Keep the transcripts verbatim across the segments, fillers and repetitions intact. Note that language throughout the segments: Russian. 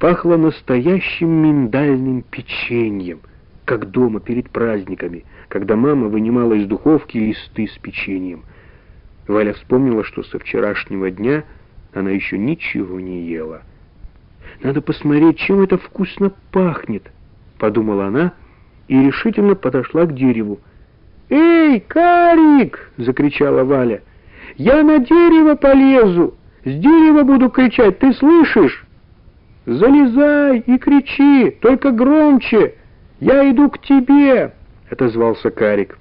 пахло настоящим миндальным печеньем, как дома перед праздниками, когда мама вынимала из духовки листы с печеньем. Валя вспомнила, что со вчерашнего дня она еще ничего не ела. «Надо посмотреть, чем это вкусно пахнет», — подумала она и решительно подошла к дереву. «Эй, Карик!» — закричала Валя. «Я на дерево полезу! С дерева буду кричать, ты слышишь? Залезай и кричи, только громче! Я иду к тебе!» — отозвался Карик.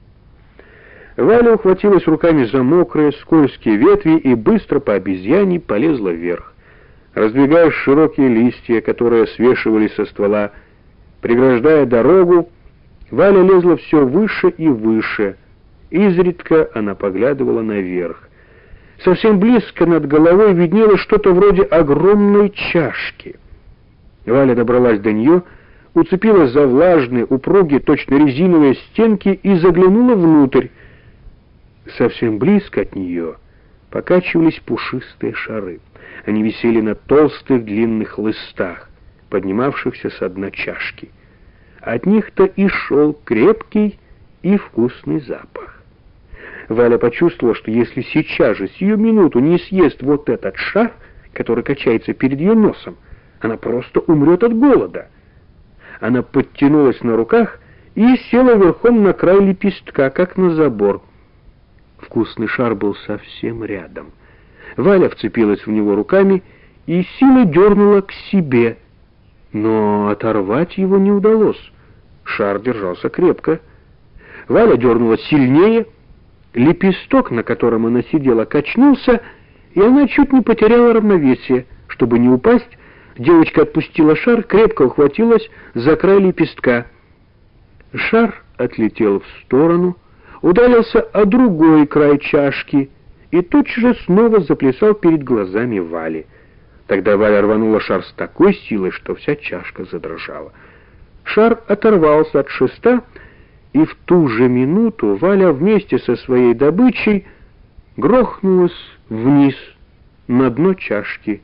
Валя ухватилась руками за мокрые, скользкие ветви и быстро по обезьяне полезла вверх. Раздвигая широкие листья, которые свешивались со ствола, преграждая дорогу, Валя лезла все выше и выше. Изредка она поглядывала наверх. Совсем близко над головой виднелось что-то вроде огромной чашки. Валя добралась до нее, уцепилась за влажные, упругие, точно резиновые стенки и заглянула внутрь. Совсем близко от нее покачивались пушистые шары. Они висели на толстых длинных лыстах, поднимавшихся с дна чашки. От них-то и шел крепкий и вкусный запах. Валя почувствовала, что если сейчас же, сию минуту, не съест вот этот шар, который качается перед ее носом, она просто умрет от голода. Она подтянулась на руках и села верхом на край лепестка, как на забор. Вкусный шар был совсем рядом. Валя вцепилась в него руками и силой дернула к себе, но оторвать его не удалось. Шар держался крепко. Валя дернула сильнее, лепесток, на котором она сидела, качнулся, и она чуть не потеряла равновесие. Чтобы не упасть, девочка отпустила шар, крепко ухватилась за край лепестка. Шар отлетел в сторону, ударился о другой край чашки и тотчас же снова заплясал перед глазами Вали. Тогда Валя рванула шар с такой силой, что вся чашка задрожала. Шар оторвался от шеста, и в ту же минуту Валя вместе со своей добычей грохнулась вниз, на дно чашки.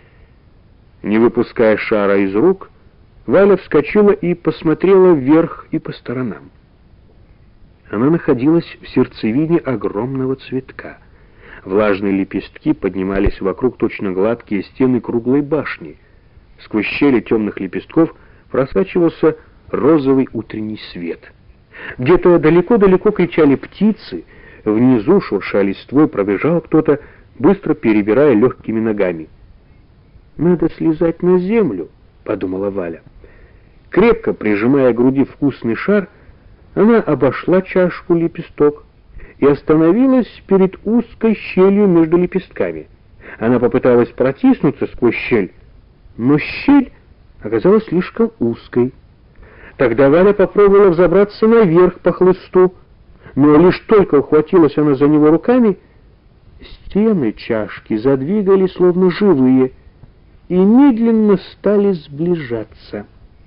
Не выпуская шара из рук, Валя вскочила и посмотрела вверх и по сторонам. Она находилась в сердцевине огромного цветка. Влажные лепестки поднимались вокруг точно гладкие стены круглой башни. Сквозь щели темных лепестков просачивался розовый утренний свет. Где-то далеко-далеко кричали птицы, внизу шурша листвой, пробежал кто-то, быстро перебирая легкими ногами. «Надо слезать на землю», — подумала Валя. Крепко прижимая к груди вкусный шар, она обошла чашку лепесток и остановилась перед узкой щелью между лепестками. Она попыталась протиснуться сквозь щель, но щель оказалась слишком узкой. Тогда Валя попробовала взобраться наверх по хлысту, но лишь только ухватилась она за него руками, стены чашки задвигались словно живые и медленно стали сближаться.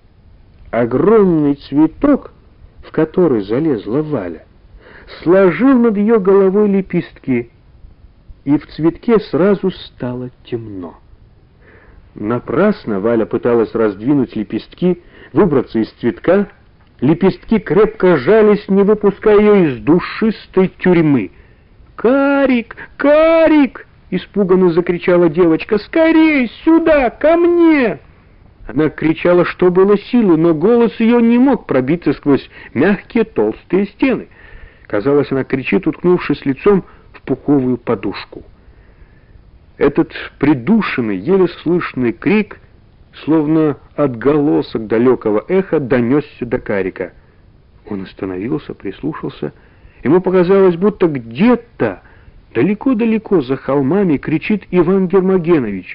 Огромный цветок, в который залезла Валя, сложил над ее головой лепестки, и в цветке сразу стало темно. Напрасно Валя пыталась раздвинуть лепестки, выбраться из цветка. Лепестки крепко жались, не выпуская ее из душистой тюрьмы. «Карик! Карик!» — испуганно закричала девочка. «Скорей сюда, ко мне!» Она кричала, что было силы, но голос ее не мог пробиться сквозь мягкие толстые стены. Казалось, она кричит, уткнувшись лицом в пуховую подушку. Этот придушенный, еле слышный крик, словно отголосок далекого эха, донесся до Карика. Он остановился, прислушался. Ему показалось, будто где-то далеко-далеко за холмами кричит Иван Гермогенович.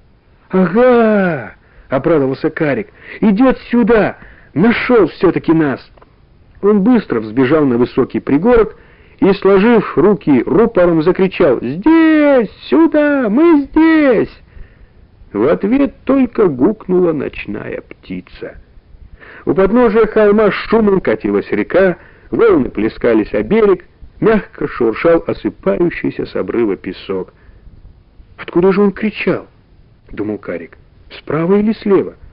«Ага!» — обрадовался Карик. «Идет сюда! Нашел все-таки нас!» Он быстро взбежал на высокий пригорок и, сложив руки рупором, закричал: «Здесь! Сюда! Мы здесь!» В ответ только гукнула ночная птица. У подножия холма шумом катилась река, волны плескались о берег, мягко шуршал осыпающийся с обрыва песок. «Откуда же он кричал?» — думал Карик. Справа или слева?